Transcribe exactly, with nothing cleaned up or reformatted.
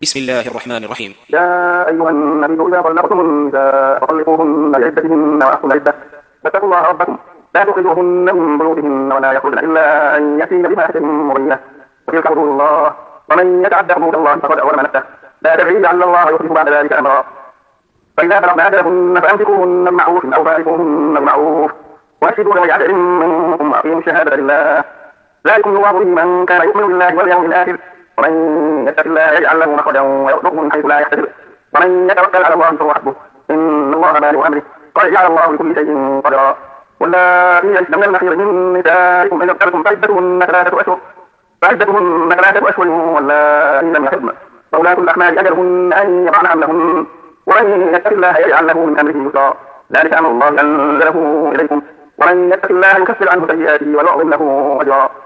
بسم الله الرحمن الرحيم. يا أيها النبي إذا طلقتم النساء فطلقوهن لعدتهن وأحصوا العدة فاتقوا الله ربكم لا تخرجوهن من بيوتهن ولا يخرجن إلا أن يأتين بفاحشة مبينة وتلك حدود الله ومن يتعدى حدود الله فقد أظلم نفسه لا تدري لعل الله يحدث بعد ذلك أمرا فإذا بلغن أجلهن فأمسكوهن بمعروف أو فارقوهن بمعروف وأشهدوا ذوي عدل منكم وأقيموا الشهادة لله ذلكم الله به من كان يؤمن بالله واليوم الآخر ومن يتق الله يجعل له مخرجا ويرزقه من حيث لا يحتسب ومن يتوكل على الله فهو حسبه إن الله بالغ أمره قد جعل الله لكل شيء قدرا واللاتي يئسن من المحيض من نسائكم إن ارتبتم فعدتهن ثلاثة أشهر فعدتهن ثلاثة أشهر واللاتي لم يحضن فأولاة الأحمال أجلهن أن يضعن حملهن ومن يتق الله يجعل له من أمره يسرا ذلك أمر الله أنزله إليكم ومن يتق الله يكفر عنه سيئاته ويعظم له أجرا